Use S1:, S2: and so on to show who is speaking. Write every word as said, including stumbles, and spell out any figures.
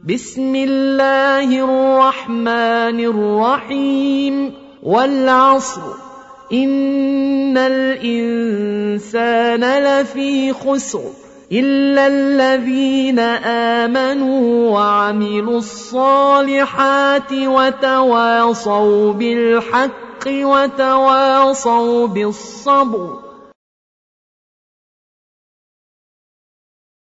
S1: بسم الله الرحمن الرحيم والعصر إن الإنسان لفي خسر إلا الذين آمنوا وعملوا الصالحات وتواصوا بالحق وتواصوا بالصبر